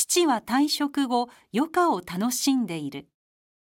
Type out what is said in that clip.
父は退職後、余暇を楽しんでいる。